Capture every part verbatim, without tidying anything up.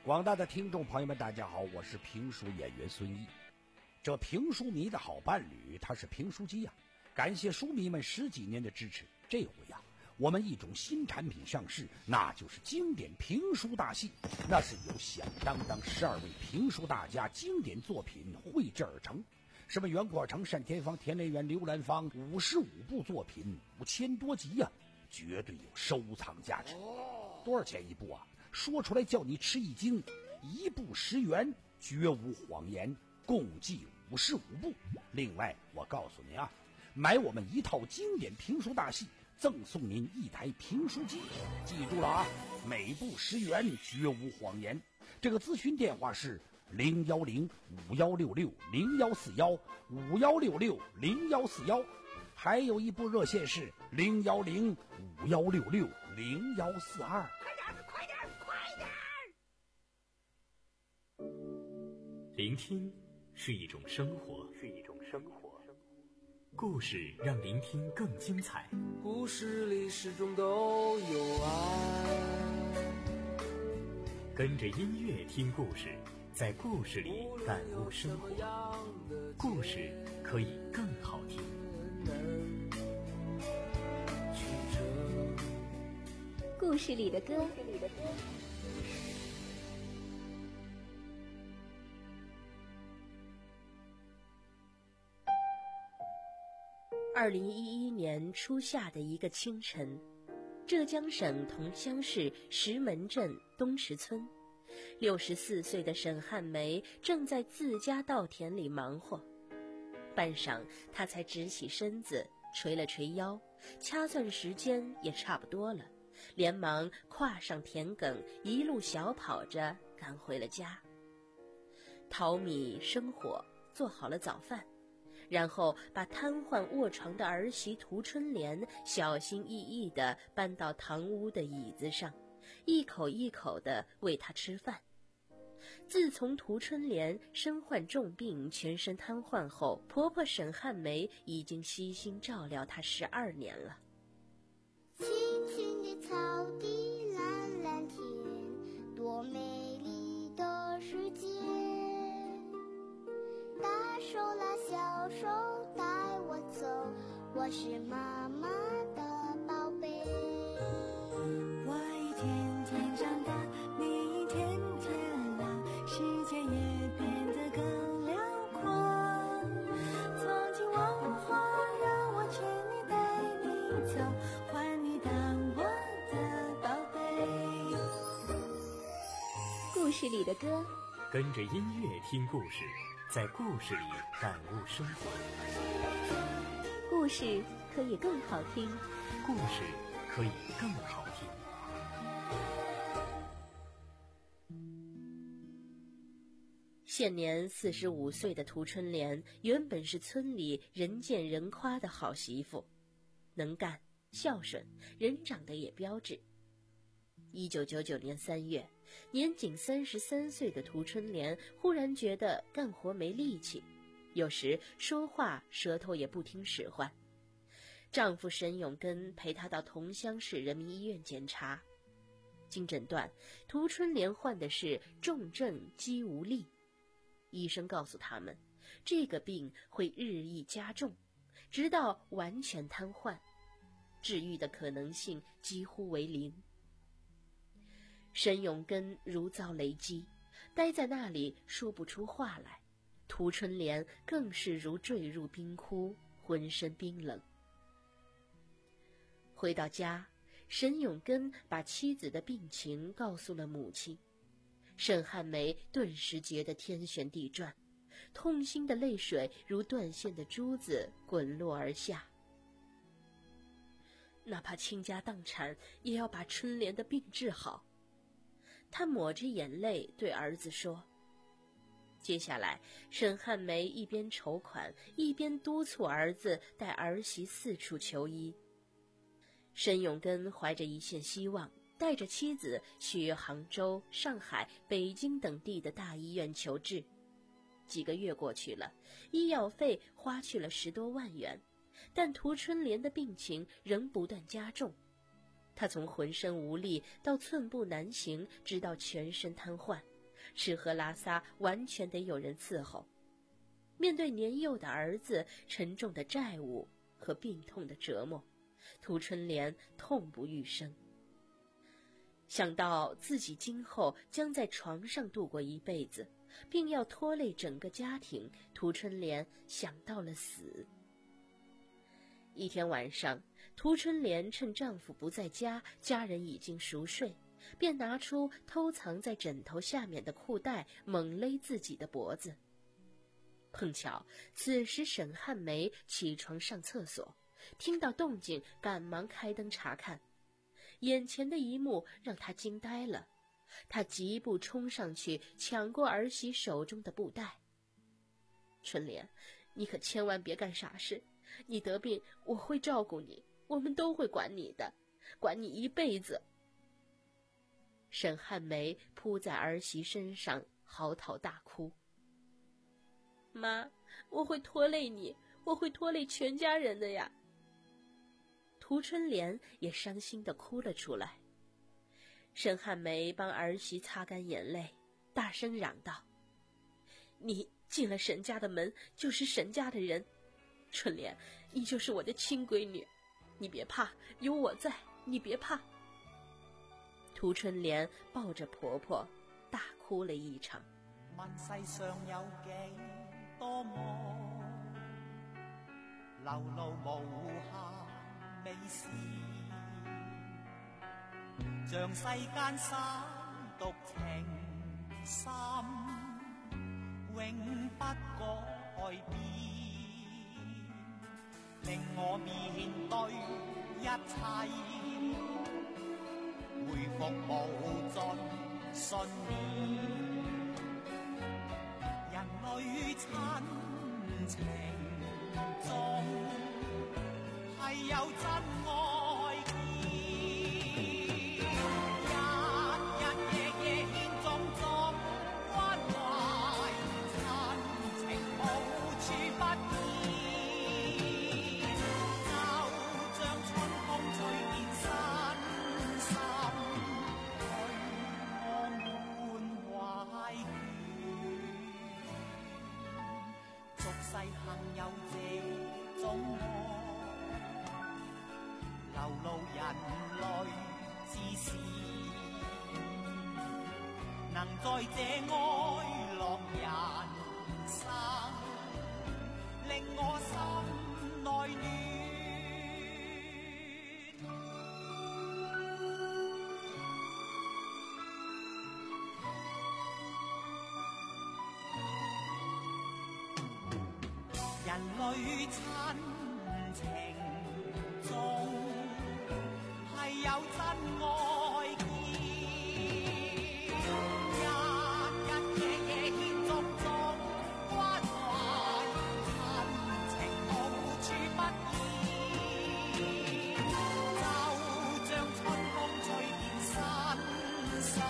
广大的听众朋友们，大家好，我是评书演员孙毅。这评书迷的好伴侣，他是评书机呀、啊！感谢书迷们十几年的支持。这回呀、啊，我们一种新产品上市，那就是经典评书大戏。那是由响当当十二位评书大家经典作品绘制而成。什么袁阔成、单田芳、田连元、刘兰芳，五十五部作品，五千多集呀、啊，绝对有收藏价值。多少钱一部啊？说出来叫你吃一惊，一部十元，绝无谎言，共计五十五部。另外我告诉您啊，买我们一套经典评书大戏，赠送您一台评书机。记住了啊，每部十元，绝无谎言。这个咨询电话是零幺零五幺六六零幺四幺五幺六六零幺四幺，还有一部热线是零幺零五幺六六零幺四二。 聆听是一种生活，是一种生活。故事让聆听更精彩。 故事里始终都有爱。 跟着音乐听故事，在故事里感悟生活。故事可以更好听。 故事里的歌。二零一一年初夏的一个清晨，浙江省桐乡市石门镇东池村，六十四岁的沈汉梅正在自家稻田里忙活。半晌，她才直起身子，捶了捶腰，掐算时间也差不多了，连忙跨上田埂，一路小跑着赶回了家。淘米生火，做好了早饭，然后把瘫痪卧床的儿媳涂春莲小心翼翼地搬到堂屋的椅子上，一口一口地喂她吃饭。自从涂春莲身患重病，全身瘫痪后，婆婆沈汉梅已经悉心照料她十二年了。 青青的草地，蓝蓝天，多美丽的世界。大手拉小手带我走，我是妈妈的宝贝。 我一天天长大，你一天天老，世界也变得更辽阔。从今往后，让我牵你带你走，换你当我的宝贝。 故事里的歌， 跟着音乐听故事，在故事里感悟生活。 故事可以更好听， 故事可以更好听。 现年四十五岁的涂春莲，原本是村里人见人夸的好媳妇，能干、孝顺，人长得也标致。一九九九年三月，年仅三十三岁的涂春莲忽然觉得干活没力气，有时说话舌头也不听使唤。丈夫沈永根陪她到桐乡市人民医院检查，经诊断，涂春莲患的是重症肌无力。医生告诉他们，这个病会日益加重，直到完全瘫痪，治愈的可能性几乎为零。沈永根如遭雷击，待在那里说不出话来。涂春莲更是如坠入冰窟，浑身冰冷。回到家，沈永根把妻子的病情告诉了母亲。沈汉梅顿时觉得天旋地转，痛心的泪水如断线的珠子滚落而下。哪怕倾家荡产，也要把春莲的病治好。他抹着眼泪对儿子说。接下来，沈汉梅一边筹款，一边督促儿子带儿媳四处求医。沈永根怀着一线希望，带着妻子去杭州、上海、北京等地的大医院求治。几个月过去了，医药费花去了十多万元，但涂春莲的病情仍不断加重。她从浑身无力到寸步难行，直到全身瘫痪， 吃喝拉撒完全得有人伺候。面对年幼的儿子沉重的债务和病痛的折磨，涂春莲痛不欲生。想到自己今后将在床上度过一辈子，并要拖累整个家庭，涂春莲想到了死。一天晚上，涂春莲趁丈夫不在家，家人已经熟睡，便拿出偷藏在枕头下面的裤带，猛勒自己的脖子。碰巧此时沈汉梅起床上厕所，听到动静，赶忙开灯查看。眼前的一幕让她惊呆了，她急步冲上去，抢过儿媳手中的布袋。春莲，你可千万别干傻事，你得病我会照顾你，我们都会管你的，管你一辈子。沈汉梅扑在儿媳身上嚎啕大哭。妈，我会拖累你，我会拖累全家人的呀。涂春莲也伤心地哭了出来。沈汉梅帮儿媳擦干眼泪，大声嚷道：你进了沈家的门，就是沈家的人。春莲，你就是我的亲闺女，你别怕，有我在，你别怕。涂春莲抱着婆婆大哭了一场。 问世上有几多梦，流露无限美事，像世間三獨情深，永不改變，令我面對一切，回復無盡信念。人類親情中，係有真愛見，日日夜夜獻種種關懷，親情無處不見，就像春風吹遍身心，對我滿懷眷。俗世幸有這種愛，流露人類之事，能在這愛樂人生，令我心內暖。人類親情中，係有真愛見，日日夜夜獻種種關懷，親情無處不見，就像春風吹遍身心，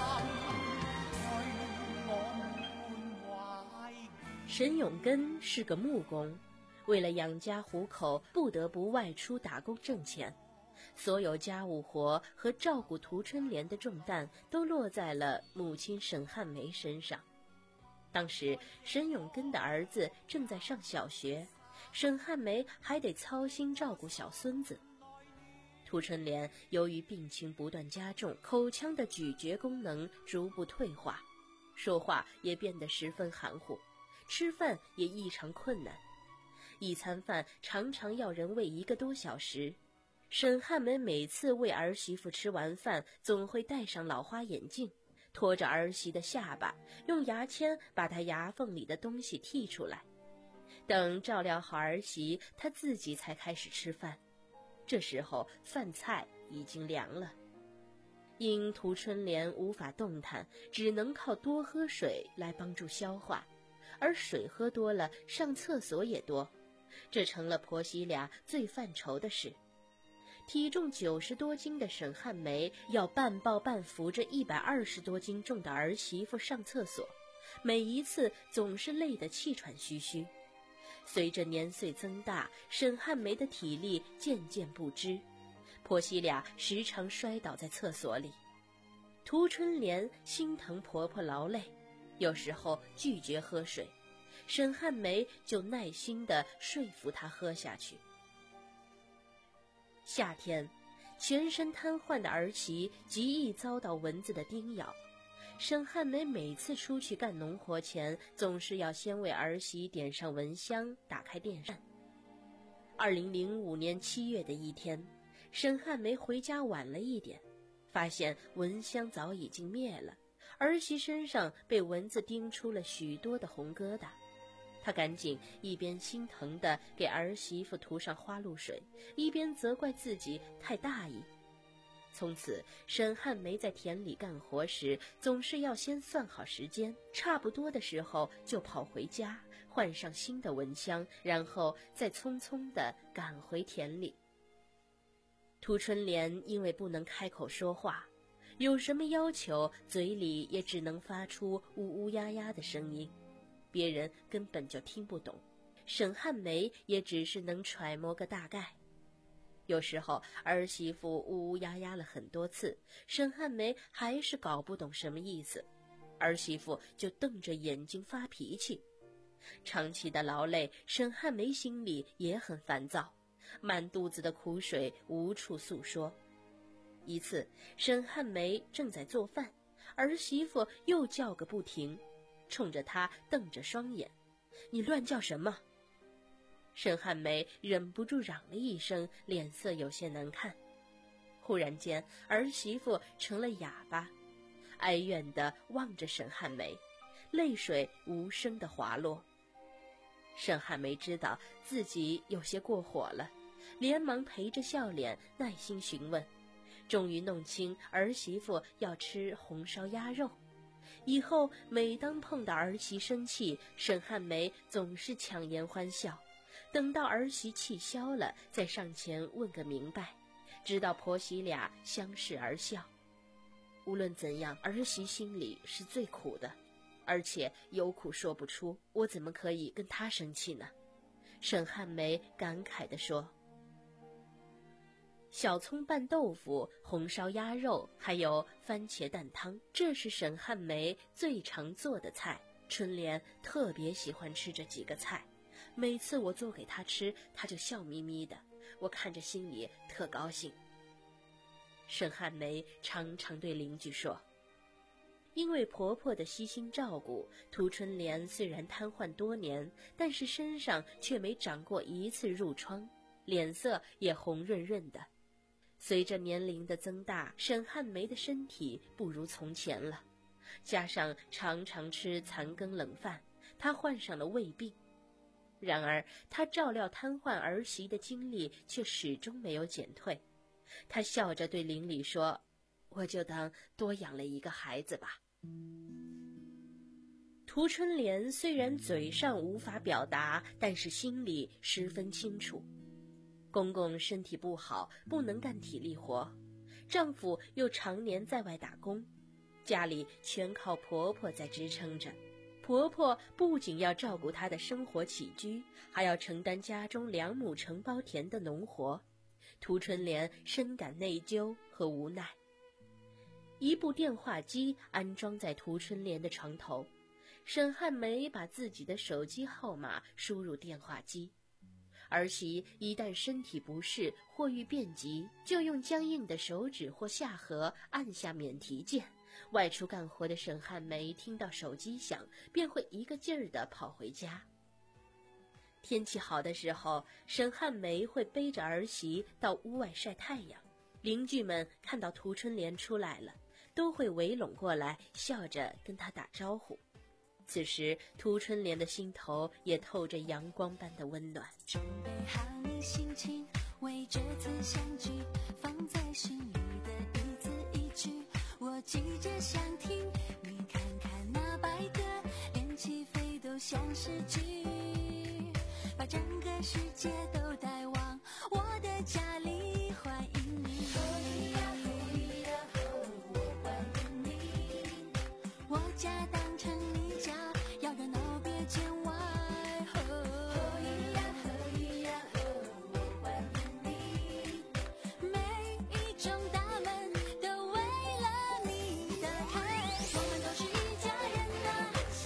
對我滿懷。 沈永根是个木工，为了养家糊口，不得不外出打工挣钱。所有家务活和照顾涂春莲的重担都落在了母亲沈汉梅身上。当时沈永根的儿子正在上小学，沈汉梅还得操心照顾小孙子。涂春莲由于病情不断加重，口腔的咀嚼功能逐步退化，说话也变得十分含糊，吃饭也异常困难，一餐饭常常要人喂一个多小时。沈汉梅每次喂儿媳妇吃完饭，总会戴上老花眼镜，拖着儿媳的下巴，用牙签把她牙缝里的东西剔出来。等照料好儿媳，她自己才开始吃饭。这时候饭菜已经凉了。因涂春莲无法动弹，只能靠多喝水来帮助消化，而水喝多了，上厕所也多，这成了婆媳俩最犯愁的事。体重九十多斤的沈汉梅要半抱半扶着一百二十多斤重的儿媳妇上厕所，每一次总是累得气喘吁吁。随着年岁增大，沈汉梅的体力渐渐不支，婆媳俩时常摔倒在厕所里。涂春莲心疼婆婆劳累， 有时候拒绝喝水，沈汉梅就耐心地说服他喝下去。夏天，全身瘫痪的儿媳极易遭到蚊子的叮咬。沈汉梅每次出去干农活前，总是要先为儿媳点上蚊香，打开电扇。二零零五年七月的一天，沈汉梅回家晚了一点，发现蚊香早已经灭了，儿媳身上被蚊子叮出了许多的红疙瘩。他赶紧一边心疼地给儿媳妇涂上花露水，一边责怪自己太大意。从此，沈汉梅在田里干活时，总是要先算好时间，差不多的时候就跑回家，换上新的蚊香，然后再匆匆地赶回田里。涂春莲因为不能开口说话，有什么要求，嘴里也只能发出呜呜呀呀的声音，别人根本就听不懂，沈汉梅也只是能揣摩个大概。有时候儿媳妇呜呜呀呀了很多次，沈汉梅还是搞不懂什么意思，儿媳妇就瞪着眼睛发脾气。长期的劳累，沈汉梅心里也很烦躁，满肚子的苦水无处诉说。一次，沈汉梅正在做饭，儿媳妇又叫个不停，冲着她瞪着双眼：“你乱叫什么？”沈汉梅忍不住嚷了一声，脸色有些难看。忽然间，儿媳妇成了哑巴，哀怨地望着沈汉梅，泪水无声地滑落。沈汉梅知道自己有些过火了，连忙陪着笑脸耐心询问，终于弄清儿媳妇要吃红烧鸭肉。以后每当碰到儿媳生气，沈汉梅总是强颜欢笑，等到儿媳气消了，再上前问个明白，直到婆媳俩相视而笑。无论怎样，儿媳心里是最苦的，而且有苦说不出，我怎么可以跟她生气呢？沈汉梅感慨地说。小葱拌豆腐、红烧鸭肉，还有番茄蛋汤，这是沈汉梅最常做的菜。春莲特别喜欢吃这几个菜，每次我做给她吃，她就笑眯眯的，我看着心里特高兴。沈汉梅常常对邻居说，因为婆婆的悉心照顾，涂春莲虽然瘫痪多年，但是身上却没长过一次褥疮，脸色也红润润的。随着年龄的增大，沈汉梅的身体不如从前了，加上常常吃残羹冷饭，她患上了胃病。然而她照料瘫痪儿媳的精力却始终没有减退。她笑着对邻里说，我就当多养了一个孩子吧。涂春莲虽然嘴上无法表达，但是心里十分清楚。公公身体不好，不能干体力活，丈夫又常年在外打工，家里全靠婆婆在支撑着。婆婆不仅要照顾她的生活起居，还要承担家中两亩承包田的农活。涂春莲深感内疚和无奈。一部电话机安装在涂春莲的床头，沈汉梅把自己的手机号码输入电话机。儿媳一旦身体不适或遇变急，就用僵硬的手指或下颌按下免提键。外出干活的沈汉梅听到手机响，便会一个劲儿地跑回家。天气好的时候，沈汉梅会背着儿媳到屋外晒太阳。邻居们看到涂春莲出来了，都会围拢过来，笑着跟她打招呼。此时涂春莲的心头也透着阳光般的温暖。 准备好你心情，为这次相聚放在心里的一字一句，我记着想听。你看看那白鸽，连起飞都像诗句，把整个世界都带往我的家里，欢迎你。我家当成你家，要热闹别见外。每一种大门都为了你打开，我们都是一家人啊，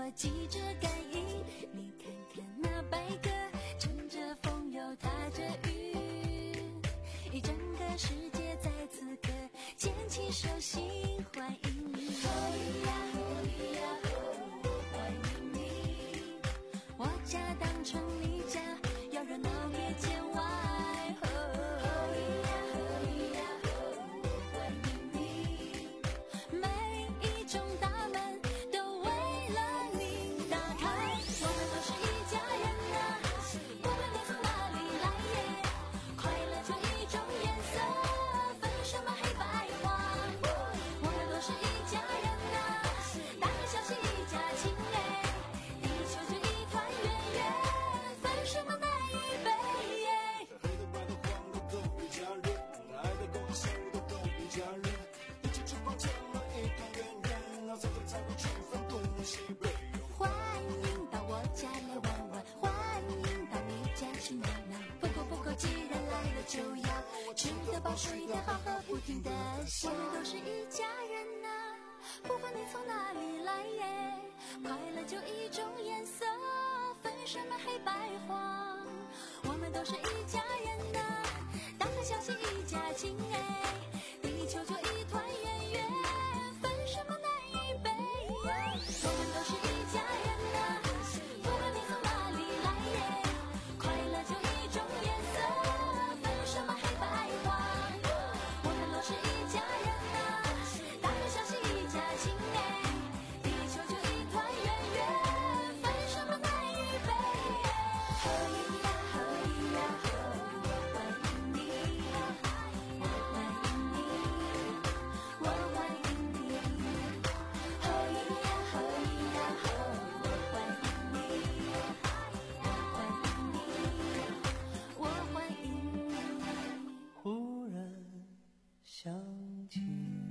系着感应。你看看那白鸽，乘着风又踏着云，一整个世界在此刻牵起手心欢迎你。哦咿呀哦咿呀哦，欢迎你，我家当成你家，要热闹别见外。哦咿呀哦咿呀哦，欢迎你，每一种大门都为了你打开。我们都是一家人啊，不管你从哪里来耶，快乐就一种颜色，分什么黑白黄。我们都是一家人啊，大人小心一家亲哎，地球就一团圆圆，分什么南与北耶。 黑的白的黄的都一家人，爱的够深的都一家人，一起翅膀成了一团圆圆，脑子里才会区分东西北。 欢迎到我家来玩玩，欢迎到你家去闹闹。不过不过，既然来了就要吃得饱睡得好和不停的笑。我们都是一家人啊，不管你从哪里来耶，快乐就一种颜色，分什么黑白黄。我们都是一家人啊，大大小小一家亲哎，地球就一团圆圆，分什么南与北耶。我们都是一家人啊，不管你从哪里来耶，快乐就一种颜色，分什么黑白黄。我们都是一家人啊，大大小小一家亲哎，地球就一团圆圆，分什么南与北耶。哦咿呀哦咿呀哦，欢迎你，我欢迎你，我欢迎你。哦咿呀哦咿呀哦，欢迎你，我欢迎你，我欢迎你。 忽然想起，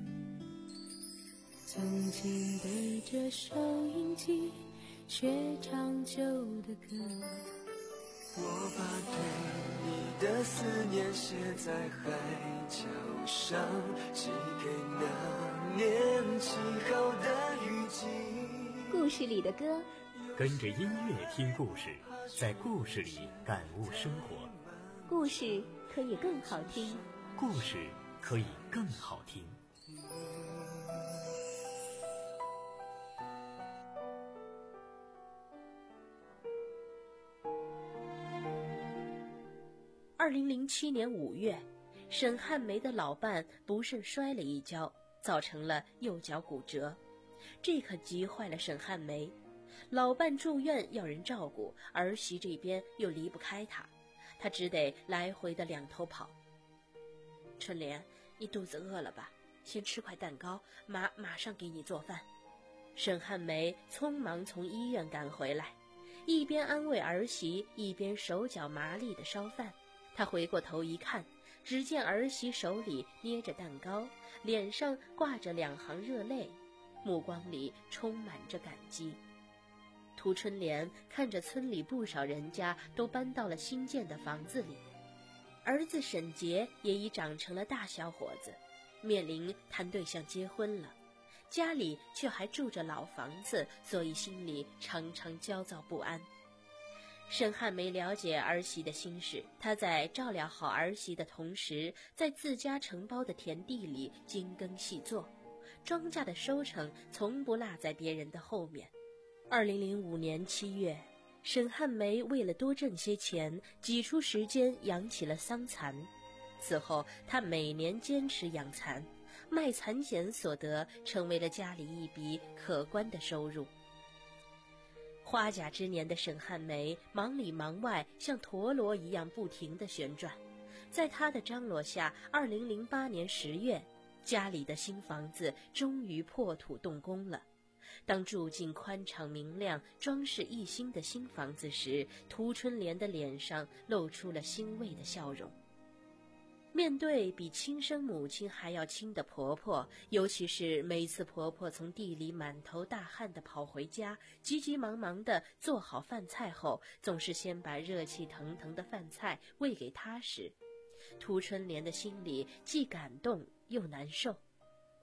曾经对着收音机学唱旧的歌， 我把对你的思念写在海角上，寄给那年起好的雨季。 故事里的歌， 跟着音乐听故事，在故事里感悟生活。 故事可以更好听。 故事可以更好听。 二零零七年五月，沈汉梅的老伴不慎摔了一跤，造成了右脚骨折，这可急坏了沈汉梅。老伴住院要人照顾，儿媳这边又离不开他，他只得来回的两头跑。春莲，你肚子饿了吧？先吃块蛋糕，妈马上给你做饭。沈汉梅匆忙从医院赶回来，一边安慰儿媳，一边手脚麻利的烧饭。他回过头一看，只见儿媳手里捏着蛋糕，脸上挂着两行热泪，目光里充满着感激。涂春莲看着村里不少人家都搬到了新建的房子里，儿子沈杰也已长成了大小伙子，面临谈对象结婚了，家里却还住着老房子，所以心里常常焦躁不安。沈汉梅了解儿媳的心事，她在照料好儿媳的同时，在自家承包的田地里精耕细作，庄稼的收成从不落在别人的后面。二零零五年七月，沈汉梅为了多挣些钱，挤出时间养起了桑蚕。此后，她每年坚持养蚕，卖蚕茧所得成为了家里一笔可观的收入。花甲之年的沈汉梅忙里忙外，像陀螺一样不停地旋转。在她的张罗下，二零零八年十月，家里的新房子终于破土动工了。当住进宽敞明亮、装饰一新的新房子时，涂春莲的脸上露出了欣慰的笑容。面对比亲生母亲还要亲的婆婆，尤其是每次婆婆从地里满头大汗地跑回家，急急忙忙地做好饭菜后，总是先把热气腾腾的饭菜喂给她时，涂春莲的心里既感动又难受。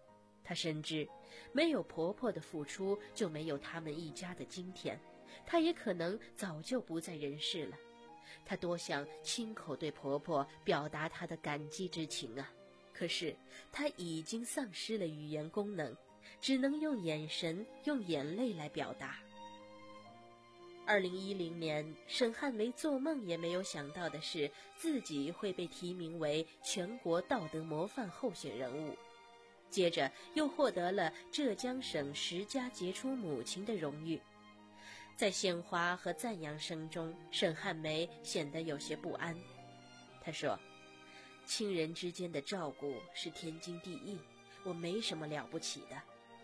她深知，没有婆婆的付出，就没有他们一家的今天，她也可能早就不在人世了。她多想亲口对婆婆表达她的感激之情啊，可是她已经丧失了语言功能，只能用眼神、用眼泪来表达。二零一零年，沈汉梅做梦也没有想到的是，自己会被提名为全国道德模范候选人物，接着又获得了浙江省十佳杰出母亲的荣誉。在鲜花和赞扬声中，沈汉梅显得有些不安。她说：“亲人之间的照顾是天经地义，我没什么了不起的。”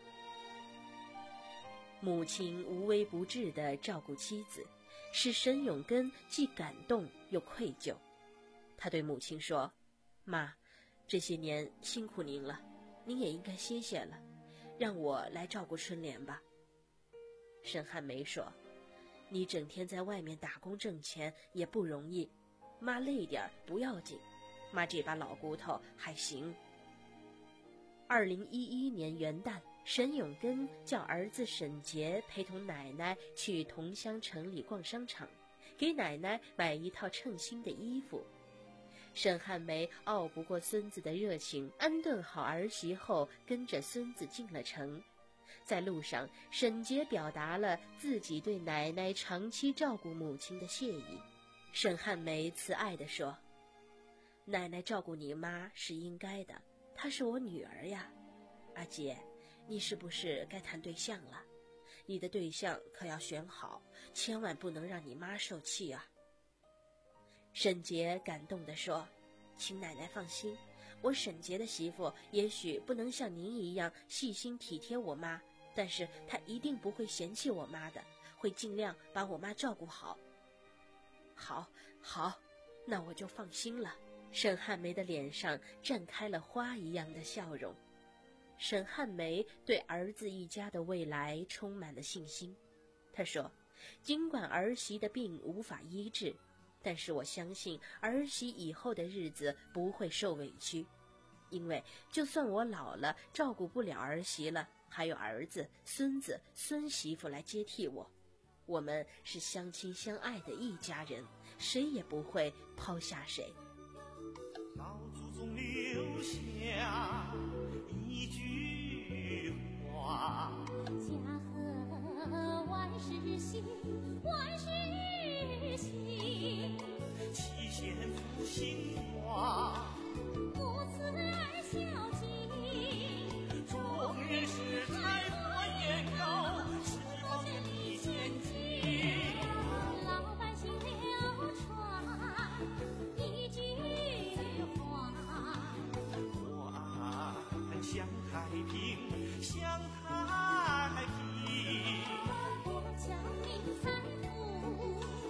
母亲无微不至地照顾妻子，使沈永根既感动又愧疚。他对母亲说：“妈，这些年辛苦您了，您也应该歇歇了，让我来照顾春莲吧。”沈汉梅说：“你整天在外面打工挣钱也不容易，妈累点不要紧，妈这把老骨头还行。”二零一一年元旦，沈永根叫儿子沈杰陪同奶奶去桐乡城里逛商场，给奶奶买一套称心的衣服。沈汉梅拗不过孙子的热情，安顿好儿媳后，跟着孙子进了城。在路上，沈杰表达了自己对奶奶长期照顾母亲的谢意。沈汉梅慈爱地说：“奶奶照顾你妈是应该的，她是我女儿呀。阿杰，你是不是该谈对象了？你的对象可要选好，千万不能让你妈受气啊。”沈杰感动地说：“请奶奶放心，我沈杰的媳妇也许不能像您一样细心体贴我妈，但是她一定不会嫌弃我妈的，会尽量把我妈照顾好。”“好，好，那我就放心了。”沈汉梅的脸上绽开了花一样的笑容。沈汉梅对儿子一家的未来充满了信心。她说：“尽管儿媳的病无法医治，但是我相信儿媳以后的日子不会受委屈，因为就算我老了照顾不了儿媳了，还有儿子、孙子、孙媳妇来接替我。我们是相亲相爱的一家人，谁也不会抛下谁。” 老祖宗留下一句话： 家和万事兴，万事兴。 七贤复兴华， 母慈儿孝敬。 众人是财帛年高，是望你前进。 老百姓流传一句话： 我安享太平，享太平。 国家民财富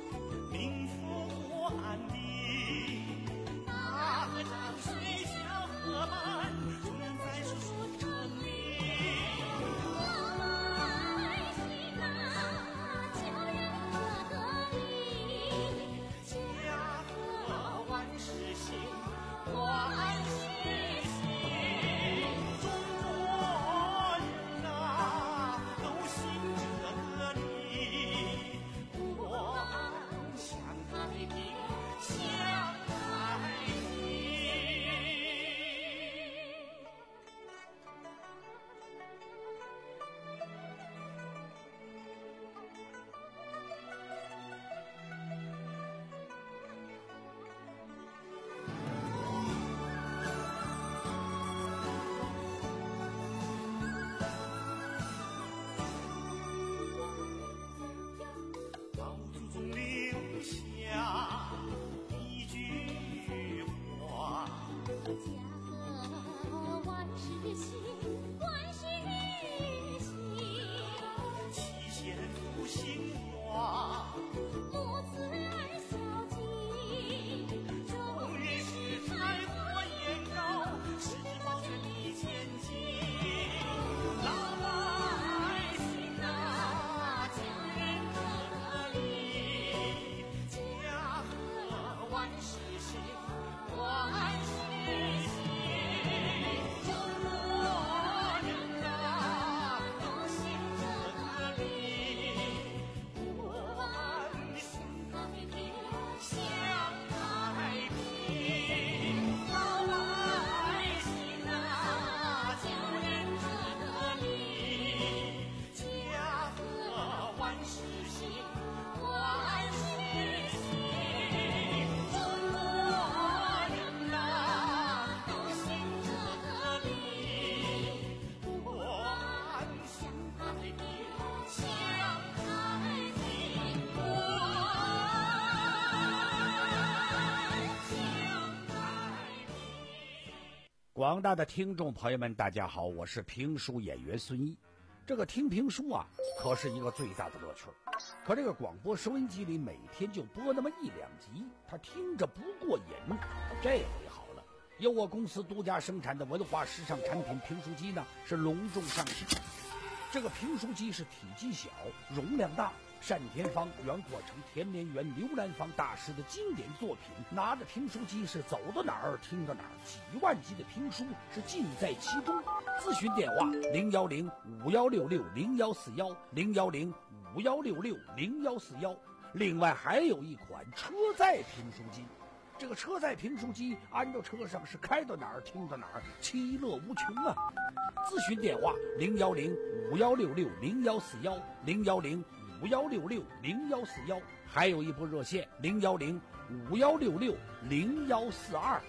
广大的听众朋友们，大家好，我是评书演员孙一。这个听评书啊，可是一个最大的乐趣。可这个广播收音机里每天就播那么一两集，他听着不过瘾。这回好了，由我公司独家生产的文化时尚产品评书机呢，是隆重上市。这个评书机是体积小，容量大，单田芳、袁阔成、田连元、刘兰芳大师的经典作品，拿着评书机是走到哪儿听到哪儿，几万集的评书是尽在其中。咨询电话零幺零五幺六六零幺四幺零幺零五幺六六零幺四幺。另外还有一款车载评书机，这个车载评书机安到车上是开到哪儿听到哪儿，其乐无穷啊！咨询电话零幺零五幺六六零幺四幺零幺零五幺六六零幺四幺，还有一部热线零幺零五幺六六零幺四二。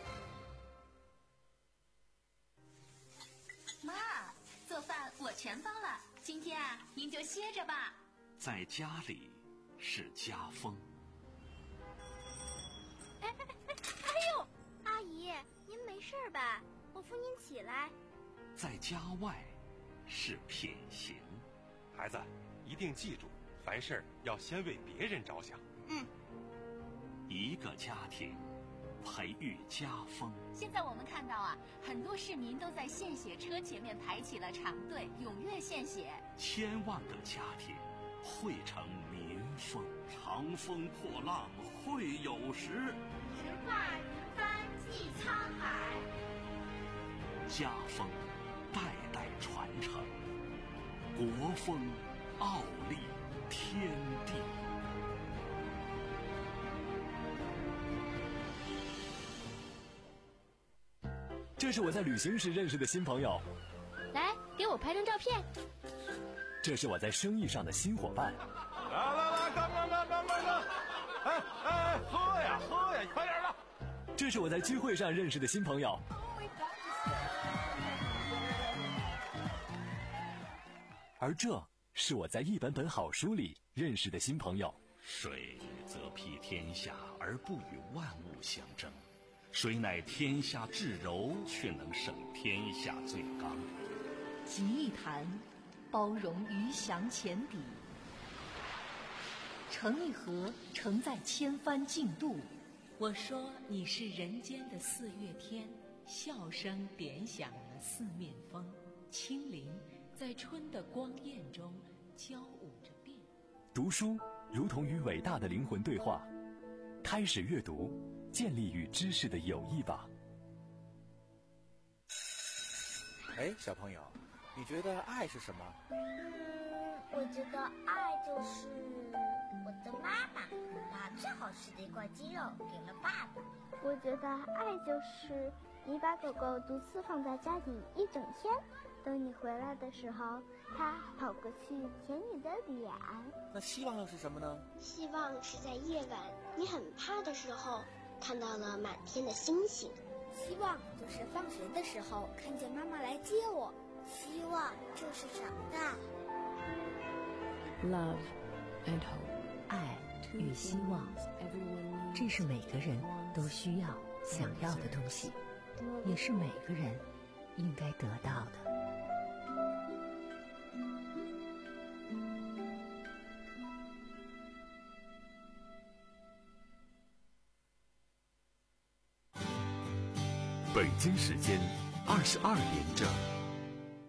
妈，做饭我全包了，今天啊，您就歇着吧。 在家里是家风。 哎哎哎哎呦，阿姨，您没事吧？我扶您起来。 在家外是品行。 孩子，一定记住，凡事要先为别人着想。 嗯。 一个家庭培育家风。 现在我们看到啊，很多市民都在献血车前面排起了长队，踊跃献血。 千万个家庭汇成民风。长风破浪会有时， 直挂云帆济沧海。 家风代代传承，国风傲立天地。 这是我在旅行时认识的新朋友， 来给我拍张照片。 这是我在生意上的新伙伴。 来来来，干干干干干干！哎哎，喝呀喝呀，快点的！ 这是我在聚会上认识的新朋友。而这是我在一本本好书里认识的新朋友。 水则披天下而不与万物相争，谁乃天下至柔，却能胜天下最刚。 集一坛，包容鱼翔浅底；盛一盒，盛在千帆竞渡。 我说你是人间的四月天，笑声点响了四面风，清灵在春的光艳中交舞着变。 读书如同与伟大的灵魂对话，开始阅读，建立与知识的友谊吧。 哎，小朋友，你觉得爱是什么？ 嗯，我觉得爱就是我的妈妈把最好吃的一块鸡肉给了爸爸。 我觉得爱就是你把狗狗独自放在家里一整天，等你回来的时候，它跑过去舔你的脸。 那希望又是什么呢？ 希望是在夜晚你很怕的时候，看到了满天的星星。 希望就是放学的时候看见妈妈来接我。 希望就是长大。 Love and hope， 爱与希望，这是每个人都需要、想要的东西，也是每个人应该得到的。 北京时间二十二点整。